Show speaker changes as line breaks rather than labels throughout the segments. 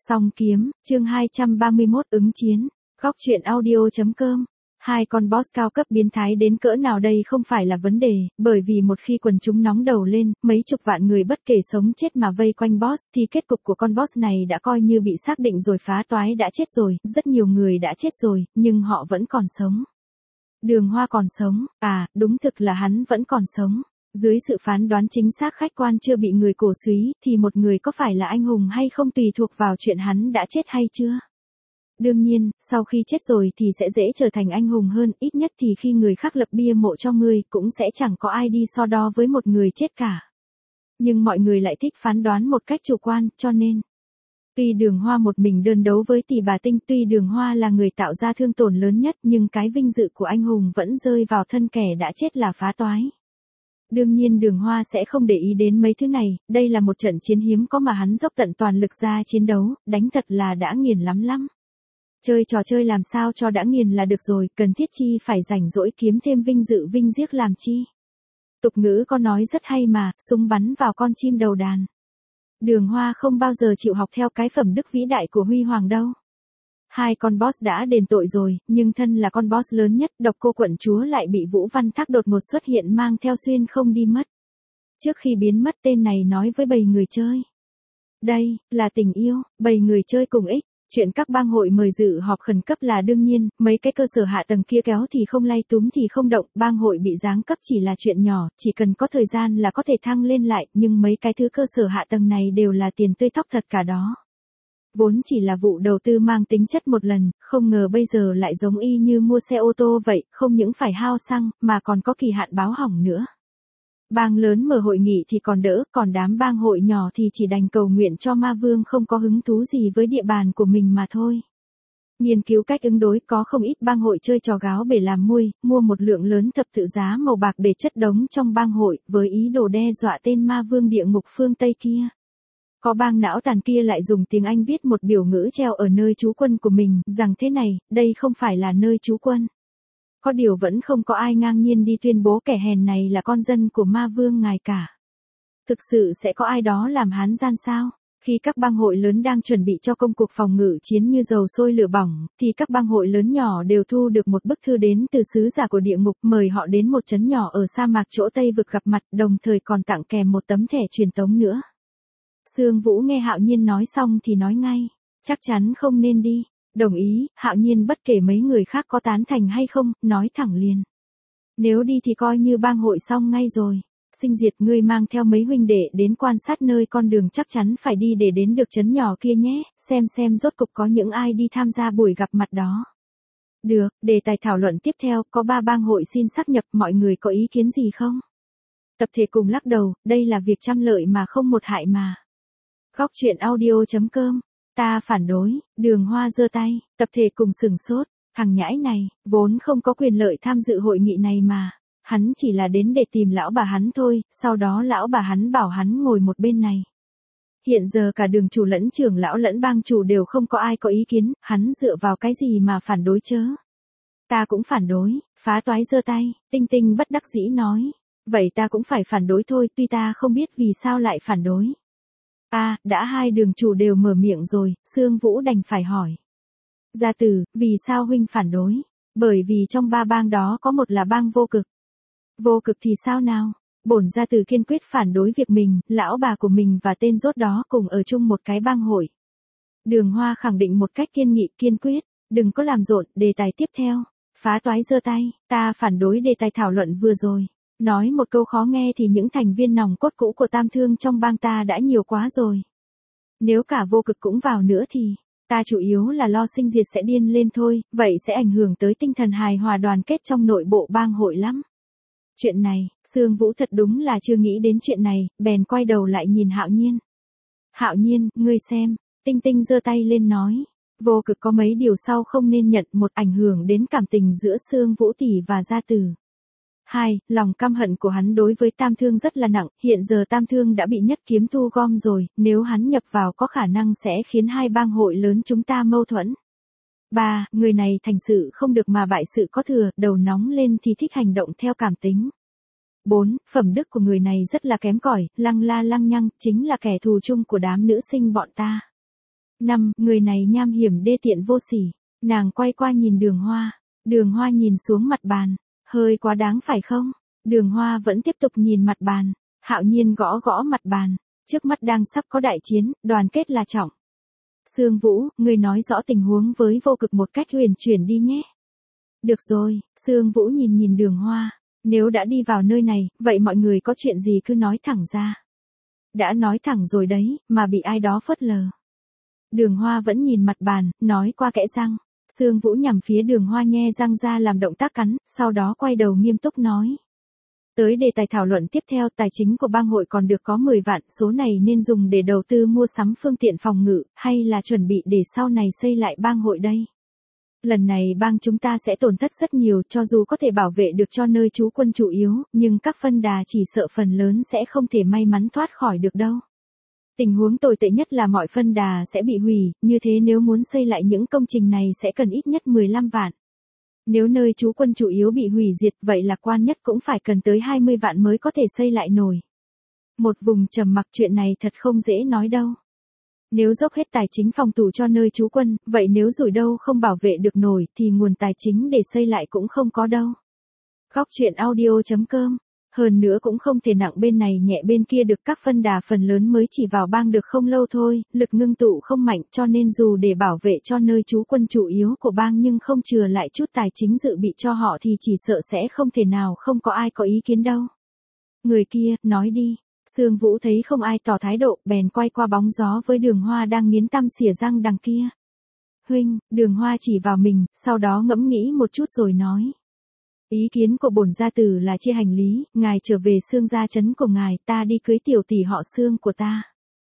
Song kiếm, chương 231 ứng chiến, góc truyện audio.com. Hai con boss cao cấp biến thái đến cỡ nào đây không phải là vấn đề, bởi vì một khi quần chúng nóng đầu lên, mấy chục vạn người bất kể sống chết mà vây quanh boss thì kết cục của con boss này đã coi như bị xác định rồi, phá toái đã chết rồi, rất nhiều người đã chết rồi, nhưng họ vẫn còn sống. Đường Hoa còn sống, đúng thực là hắn vẫn còn sống. Dưới sự phán đoán chính xác khách quan chưa bị người cổ súy, thì một người có phải là anh hùng hay không tùy thuộc vào chuyện hắn đã chết hay chưa. Đương nhiên, sau khi chết rồi thì sẽ dễ trở thành anh hùng hơn, ít nhất thì khi người khác lập bia mộ cho ngươi cũng sẽ chẳng có ai đi so đo với một người chết cả. Nhưng mọi người lại thích phán đoán một cách chủ quan, cho nên tuy Đường Hoa một mình đơn đấu với Tỷ Bà Tinh, tuy Đường Hoa là người tạo ra thương tổn lớn nhất, nhưng cái vinh dự của anh hùng vẫn rơi vào thân kẻ đã chết là phá toái. Đương nhiên Đường Hoa sẽ không để ý đến mấy thứ này, đây là một trận chiến hiếm có mà hắn dốc tận toàn lực ra chiến đấu, đánh thật là đã nghiền lắm. Chơi trò chơi làm sao cho đã nghiền là được rồi, cần thiết chi phải rảnh rỗi kiếm thêm vinh dự vinh diếc làm chi. Tục ngữ có nói rất hay mà, súng bắn vào con chim đầu đàn. Đường Hoa không bao giờ chịu học theo cái phẩm đức vĩ đại của Huy Hoàng đâu. Hai con boss đã đền tội rồi, nhưng thân là con boss lớn nhất, Độc Cô quận chúa lại bị Vũ Văn Thác đột ngột xuất hiện mang theo xuyên không đi mất. Trước khi biến mất tên này nói với bầy người chơi. Đây, là tình yêu, bầy người chơi cùng ích. Chuyện các bang hội mời dự họp khẩn cấp là đương nhiên, mấy cái cơ sở hạ tầng kia kéo thì không lay túm thì không động, bang hội bị giáng cấp chỉ là chuyện nhỏ, chỉ cần có thời gian là có thể thăng lên lại, nhưng mấy cái thứ cơ sở hạ tầng này đều là tiền tươi thóc thật cả đó. Vốn chỉ là vụ đầu tư mang tính chất một lần, không ngờ bây giờ lại giống y như mua xe ô tô vậy, không những phải hao xăng, mà còn có kỳ hạn báo hỏng nữa. Bang lớn mở hội nghị thì còn đỡ, còn đám bang hội nhỏ thì chỉ đành cầu nguyện cho ma vương không có hứng thú gì với địa bàn của mình mà thôi. Nghiên cứu cách ứng đối, có không ít bang hội chơi trò gáo bể làm muôi, mua một lượng lớn thập tự giá màu bạc để chất đống trong bang hội, với ý đồ đe dọa tên ma vương địa ngục phương Tây kia. Có bang não tàn kia lại dùng tiếng Anh viết một biểu ngữ treo ở nơi trú quân của mình, rằng thế này, đây không phải là nơi trú quân. Có điều vẫn không có ai ngang nhiên đi tuyên bố kẻ hèn này là con dân của ma vương ngài cả. Thực sự sẽ có ai đó làm hán gian sao? Khi các bang hội lớn đang chuẩn bị cho công cuộc phòng ngự chiến như dầu sôi lửa bỏng, thì các bang hội lớn nhỏ đều thu được một bức thư đến từ sứ giả của địa ngục mời họ đến một trấn nhỏ ở sa mạc chỗ Tây vực gặp mặt, đồng thời còn tặng kèm một tấm thẻ truyền tống nữa. Sương Vũ nghe Hạo Nhiên nói xong thì nói ngay, chắc chắn không nên đi. Đồng ý, Hạo Nhiên bất kể mấy người khác có tán thành hay không, nói thẳng liền. Nếu đi thì coi như bang hội xong ngay rồi. Sinh Diệt, ngươi mang theo mấy huynh đệ đến quan sát nơi con đường chắc chắn phải đi để đến được trấn nhỏ kia nhé, xem rốt cục có những ai đi tham gia buổi gặp mặt đó. Được, đề tài thảo luận tiếp theo, có 3 bang hội xin sáp nhập, mọi người có ý kiến gì không? Tập thể cùng lắc đầu, đây là việc trăm lợi mà không một hại mà. Góc truyện audio.com. Ta phản đối, Đường Hoa giơ tay, tập thể cùng sửng sốt, thằng nhãi này, vốn không có quyền lợi tham dự hội nghị này mà, hắn chỉ là đến để tìm lão bà hắn thôi, sau đó lão bà hắn bảo hắn ngồi một bên này. Hiện giờ cả Đường chủ lẫn trưởng lão lẫn bang chủ đều không có ai có ý kiến, hắn dựa vào cái gì mà phản đối chớ? Ta cũng phản đối, phá toái giơ tay, Tinh Tinh bất đắc dĩ nói, vậy ta cũng phải phản đối thôi, tuy ta không biết vì sao lại phản đối. Đã hai đường chủ đều mở miệng rồi, Sương Vũ đành phải hỏi. Gia tử, vì sao huynh phản đối? Bởi vì trong 3 bang đó có một là bang vô cực. Vô cực thì sao nào? Bổn gia tử kiên quyết phản đối việc mình, lão bà của mình và tên rốt đó cùng ở chung một cái bang hội. Đường Hoa khẳng định một cách kiên nghị kiên quyết, đừng có làm rộn, đề tài tiếp theo. Phá toái giơ tay, ta phản đối đề tài thảo luận vừa rồi. Nói một câu khó nghe thì những thành viên nòng cốt cũ của Tam Thương trong bang ta đã nhiều quá rồi. Nếu cả vô cực cũng vào nữa thì, ta chủ yếu là lo Sinh Diệt sẽ điên lên thôi, vậy sẽ ảnh hưởng tới tinh thần hài hòa đoàn kết trong nội bộ bang hội lắm. Chuyện này, Sương Vũ thật đúng là chưa nghĩ đến chuyện này, bèn quay đầu lại nhìn Hạo Nhiên. Hạo Nhiên, ngươi xem, Tinh Tinh giơ tay lên nói. Vô cực có mấy điều sau không nên nhận, một ảnh hưởng đến cảm tình giữa Sương Vũ tỷ và gia tử. 2. Lòng căm hận của hắn đối với Tam Thương rất là nặng, hiện giờ Tam Thương đã bị Nhất Kiếm thu gom rồi, nếu hắn nhập vào có khả năng sẽ khiến hai bang hội lớn chúng ta mâu thuẫn. 3. Người này thành sự không được mà bại sự có thừa, đầu nóng lên thì thích hành động theo cảm tính. 4. Phẩm đức của người này rất là kém cỏi, lăng la lăng nhăng, chính là kẻ thù chung của đám nữ sinh bọn ta. 5. Người này nham hiểm đê tiện vô sỉ. Nàng quay qua nhìn Đường Hoa. Đường Hoa nhìn xuống mặt bàn. Hơi quá đáng phải không? Đường Hoa vẫn tiếp tục nhìn mặt bàn. Hạo Nhiên gõ gõ mặt bàn. Trước mắt đang sắp có đại chiến, đoàn kết là trọng. Sương Vũ, ngươi nói rõ tình huống với Vô Cực một cách huyền chuyển đi nhé. Được rồi, Sương Vũ nhìn nhìn Đường Hoa. Nếu đã đi vào nơi này, vậy mọi người có chuyện gì cứ nói thẳng ra. Đã nói thẳng rồi đấy, mà bị ai đó phớt lờ. Đường Hoa vẫn nhìn mặt bàn, nói qua kẽ răng. Sương Vũ nhằm phía Đường Hoa nhe răng ra làm động tác cắn, sau đó quay đầu nghiêm túc nói. Tới đề tài thảo luận tiếp theo, tài chính của bang hội còn được có 10 vạn, số này nên dùng để đầu tư mua sắm phương tiện phòng ngự, hay là chuẩn bị để sau này xây lại bang hội đây? Lần này bang chúng ta sẽ tổn thất rất nhiều, cho dù có thể bảo vệ được cho nơi trú quân chủ yếu, nhưng các phân đà chỉ sợ phần lớn sẽ không thể may mắn thoát khỏi được đâu. Tình huống tồi tệ nhất là mọi phân đà sẽ bị hủy, như thế nếu muốn xây lại những công trình này sẽ cần ít nhất 15 vạn. Nếu nơi trú quân chủ yếu bị hủy diệt, vậy lạc quan nhất cũng phải cần tới 20 vạn mới có thể xây lại nổi. Một vùng trầm mặc, chuyện này thật không dễ nói đâu. Nếu dốc hết tài chính phòng thủ cho nơi trú quân, vậy nếu rủi đâu không bảo vệ được nổi thì nguồn tài chính để xây lại cũng không có đâu. Góc truyện audio.com. Hơn nữa cũng không thể nặng bên này nhẹ bên kia được, các phân đà phần lớn mới chỉ vào bang được không lâu thôi, lực ngưng tụ không mạnh, cho nên dù để bảo vệ cho nơi trú quân chủ yếu của bang nhưng không chừa lại chút tài chính dự bị cho họ thì chỉ sợ sẽ không thể nào không có ai có ý kiến đâu. Người kia, nói đi. Sương Vũ thấy không ai tỏ thái độ, bèn quay qua bóng gió với Đường Hoa đang nghiến tăm xỉa răng đằng kia. Huynh, Đường Hoa chỉ vào mình, sau đó ngẫm nghĩ một chút rồi nói. Ý kiến của bổn gia tử là chia hành lý, ngài trở về Sương gia trấn của ngài, ta đi cưới tiểu tỷ họ Sương của ta.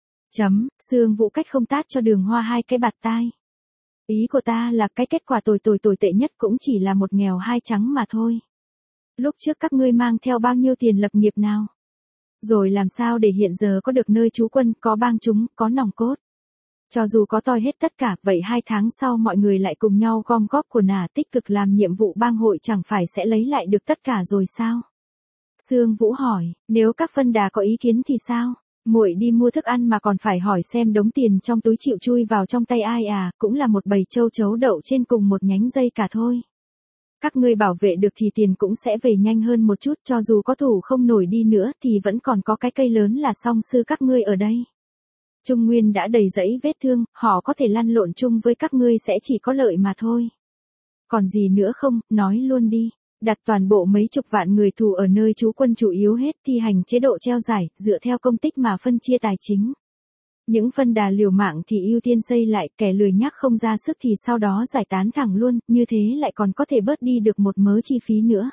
Sương Vũ cách không tát cho Đường Hoa 2 cái bạt tai. Ý của ta là cái kết quả tồi tệ nhất cũng chỉ là một nghèo hai trắng mà thôi. Lúc trước các ngươi mang theo bao nhiêu tiền lập nghiệp nào? Rồi làm sao để hiện giờ có được nơi trú quân, có bang chúng, có nòng cốt? Cho dù có toi hết tất cả, vậy 2 tháng sau mọi người lại cùng nhau gom góp của nả tích cực làm nhiệm vụ bang hội, chẳng phải sẽ lấy lại được tất cả rồi sao? Sương Vũ hỏi, nếu các phân đà có ý kiến thì sao? Muội đi mua thức ăn mà còn phải hỏi xem đống tiền trong túi chịu chui vào trong tay ai à, cũng là một bầy châu chấu đậu trên cùng một nhánh dây cả thôi. Các ngươi bảo vệ được thì tiền cũng sẽ về nhanh hơn một chút, cho dù có thủ không nổi đi nữa thì vẫn còn có cái cây lớn là song sư các ngươi ở đây. Trung Nguyên đã đầy rẫy vết thương, họ có thể lăn lộn chung với các ngươi sẽ chỉ có lợi mà thôi. Còn gì nữa không, nói luôn đi. Đặt toàn bộ mấy chục vạn người tù ở nơi trú quân chủ yếu hết, thi hành chế độ treo giải, dựa theo công tích mà phân chia tài chính. Những phân đà liều mạng thì ưu tiên xây lại, kẻ lười nhác không ra sức thì sau đó giải tán thẳng luôn, như thế lại còn có thể bớt đi được một mớ chi phí nữa.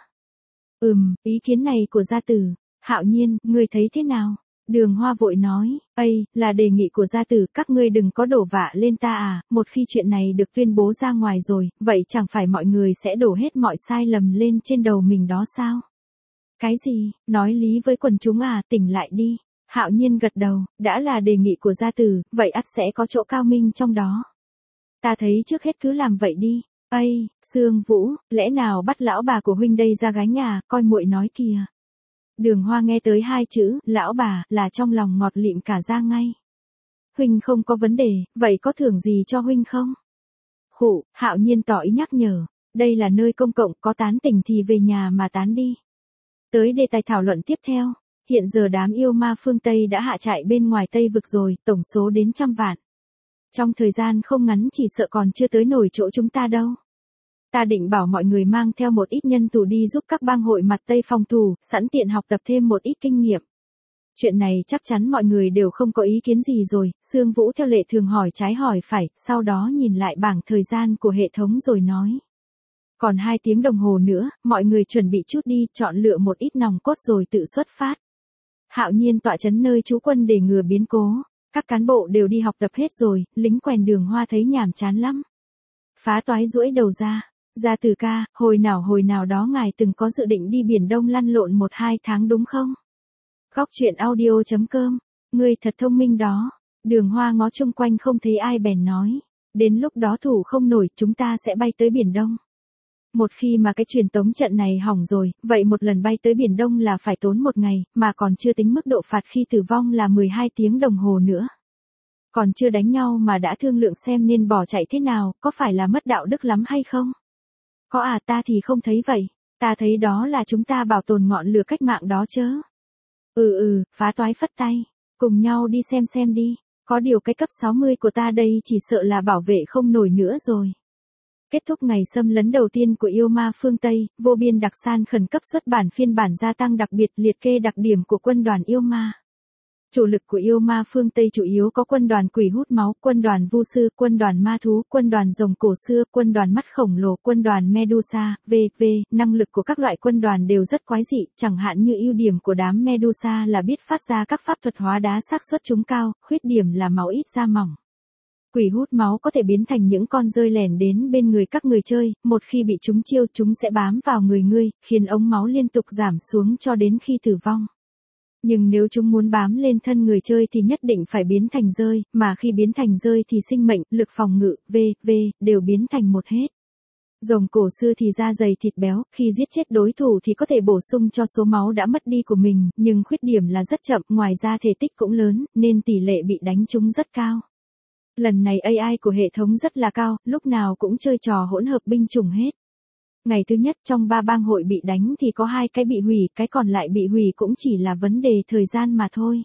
Ý kiến này của gia tử. Hạo Nhiên, ngươi thấy thế nào? Đường Hoa vội nói, là đề nghị của gia tử, các ngươi đừng có đổ vạ lên ta à, một khi chuyện này được tuyên bố ra ngoài rồi, vậy chẳng phải mọi người sẽ đổ hết mọi sai lầm lên trên đầu mình đó sao? Cái gì, nói lý với quần chúng à, tỉnh lại đi. Hạo Nhiên gật đầu, đã là đề nghị của gia tử, vậy ắt sẽ có chỗ cao minh trong đó. Ta thấy trước hết cứ làm vậy đi. Sương Vũ, lẽ nào bắt lão bà của huynh đây ra gánh à, coi muội nói kìa. Đường Hoa nghe tới 2 chữ, lão bà, là trong lòng ngọt lịm cả ra ngay. Huynh không có vấn đề, vậy có thưởng gì cho huynh không? Khụ, Hạo Nhiên tỏ ý nhắc nhở, đây là nơi công cộng, có tán tỉnh thì về nhà mà tán đi. Tới đề tài thảo luận tiếp theo, hiện giờ đám yêu ma phương Tây đã hạ trại bên ngoài Tây vực rồi, tổng số đến 100 vạn. Trong thời gian không ngắn chỉ sợ còn chưa tới nổi chỗ chúng ta đâu. Ta định bảo mọi người mang theo một ít nhân thủ đi giúp các bang hội mặt Tây phòng thủ, sẵn tiện học tập thêm một ít kinh nghiệm. Chuyện này chắc chắn mọi người đều không có ý kiến gì rồi, Sương Vũ theo lệ thường hỏi trái hỏi phải, sau đó nhìn lại bảng thời gian của hệ thống rồi nói. Còn 2 tiếng đồng hồ nữa, mọi người chuẩn bị chút đi, chọn lựa một ít nòng cốt rồi tự xuất phát. Hạo Nhiên tọa trấn nơi trú quân để ngừa biến cố, các cán bộ đều đi học tập hết rồi, lính quèn Đường Hoa thấy nhàm chán lắm. Phá toái duỗi đầu ra. Gia tử ca, hồi nào đó ngài từng có dự định đi Biển Đông lăn lộn 1-2 tháng đúng không? Góc truyện audio.com, ngươi thật thông minh đó. Đường Hoa ngó chung quanh không thấy ai bèn nói. Đến lúc đó thủ không nổi chúng ta sẽ bay tới Biển Đông. Một khi mà cái truyền tống trận này hỏng rồi, vậy một lần bay tới Biển Đông là phải tốn 1 ngày, mà còn chưa tính mức độ phạt khi tử vong là 12 tiếng đồng hồ nữa. Còn chưa đánh nhau mà đã thương lượng xem nên bỏ chạy thế nào, có phải là mất đạo đức lắm hay không? Có à, ta thì không thấy vậy. Ta thấy đó là chúng ta bảo tồn ngọn lửa cách mạng đó chớ. Phá toái phất tay. Cùng nhau đi xem đi. Có điều cái cấp 60 của ta đây chỉ sợ là bảo vệ không nổi nữa rồi. Kết thúc ngày xâm lấn đầu tiên của yêu ma phương Tây, Vô Biên Đặc San khẩn cấp xuất bản phiên bản gia tăng đặc biệt liệt kê đặc điểm của quân đoàn yêu ma. Chủ lực của yêu ma phương Tây chủ yếu có quân đoàn quỷ hút máu, quân đoàn vu sư, quân đoàn ma thú, quân đoàn rồng cổ xưa, quân đoàn mắt khổng lồ, quân đoàn Medusa, v.v. Năng lực của các loại quân đoàn đều rất quái dị, chẳng hạn như ưu điểm của đám Medusa là biết phát ra các pháp thuật hóa đá, xác suất chúng cao, khuyết điểm là máu ít da mỏng. Quỷ hút máu có thể biến thành những con rơi lẻn đến bên người các người chơi, một khi bị chúng chiêu chúng sẽ bám vào người ngươi, khiến ống máu liên tục giảm xuống cho đến khi tử vong. Nhưng nếu chúng muốn bám lên thân người chơi thì nhất định phải biến thành rơi, mà khi biến thành rơi thì sinh mệnh, lực phòng ngự, v.v. đều biến thành một hết. Rồng cổ xưa thì da dày thịt béo, khi giết chết đối thủ thì có thể bổ sung cho số máu đã mất đi của mình, nhưng khuyết điểm là rất chậm, ngoài ra thể tích cũng lớn, nên tỷ lệ bị đánh trúng rất cao. Lần này AI của hệ thống rất là cao, lúc nào cũng chơi trò hỗn hợp binh chủng hết. Ngày thứ nhất trong 3 bang hội bị đánh thì có 2 cái bị hủy, cái còn lại bị hủy cũng chỉ là vấn đề thời gian mà thôi.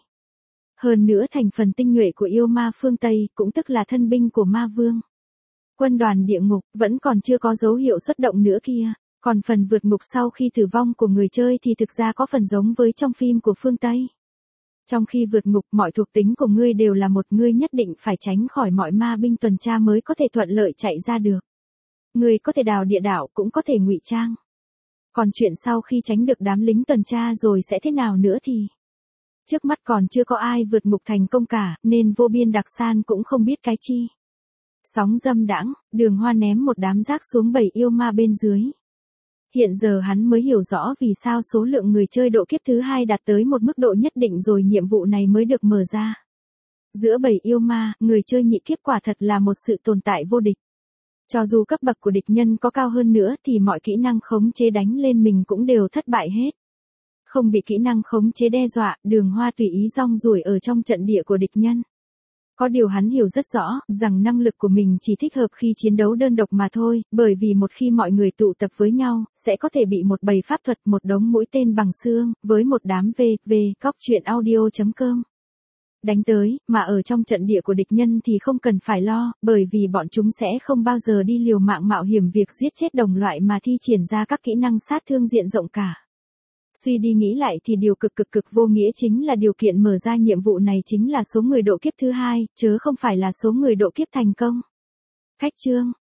Hơn nữa thành phần tinh nhuệ của yêu ma phương Tây, cũng tức là thân binh của ma vương. Quân đoàn địa ngục, vẫn còn chưa có dấu hiệu xuất động nữa kia. Còn phần vượt ngục sau khi tử vong của người chơi thì thực ra có phần giống với trong phim của phương Tây. Trong khi vượt ngục, mọi thuộc tính của ngươi đều là một, ngươi nhất định phải tránh khỏi mọi ma binh tuần tra mới có thể thuận lợi chạy ra được. Ngươi có thể đào địa đạo, cũng có thể ngụy trang. Còn chuyện sau khi tránh được đám lính tuần tra rồi sẽ thế nào nữa thì... Trước mắt còn chưa có ai vượt ngục thành công cả, nên Vô Biên Đặc San cũng không biết cái chi. Sóng dâm đãng, Đường Hoa ném một đám rác xuống bầy yêu ma bên dưới. Hiện giờ hắn mới hiểu rõ vì sao số lượng người chơi độ kiếp thứ 2 đạt tới một mức độ nhất định rồi nhiệm vụ này mới được mở ra. Giữa bầy yêu ma, người chơi nhị kiếp quả thật là một sự tồn tại vô địch. Cho dù cấp bậc của địch nhân có cao hơn nữa thì mọi kỹ năng khống chế đánh lên mình cũng đều thất bại hết. Không bị kỹ năng khống chế đe dọa, Đường Hoa tùy ý rong ruổi ở trong trận địa của địch nhân. Có điều hắn hiểu rất rõ, rằng năng lực của mình chỉ thích hợp khi chiến đấu đơn độc mà thôi, bởi vì một khi mọi người tụ tập với nhau, sẽ có thể bị một bầy pháp thuật, một đống mũi tên bằng xương, với một đám v.v. Cóc truyện audio.com đánh tới, mà ở trong trận địa của địch nhân thì không cần phải lo, bởi vì bọn chúng sẽ không bao giờ đi liều mạng mạo hiểm việc giết chết đồng loại mà thi triển ra các kỹ năng sát thương diện rộng cả. Suy đi nghĩ lại thì điều cực vô nghĩa chính là điều kiện mở ra nhiệm vụ này chính là số người độ kiếp thứ 2, chớ không phải là số người độ kiếp thành công. Khách chương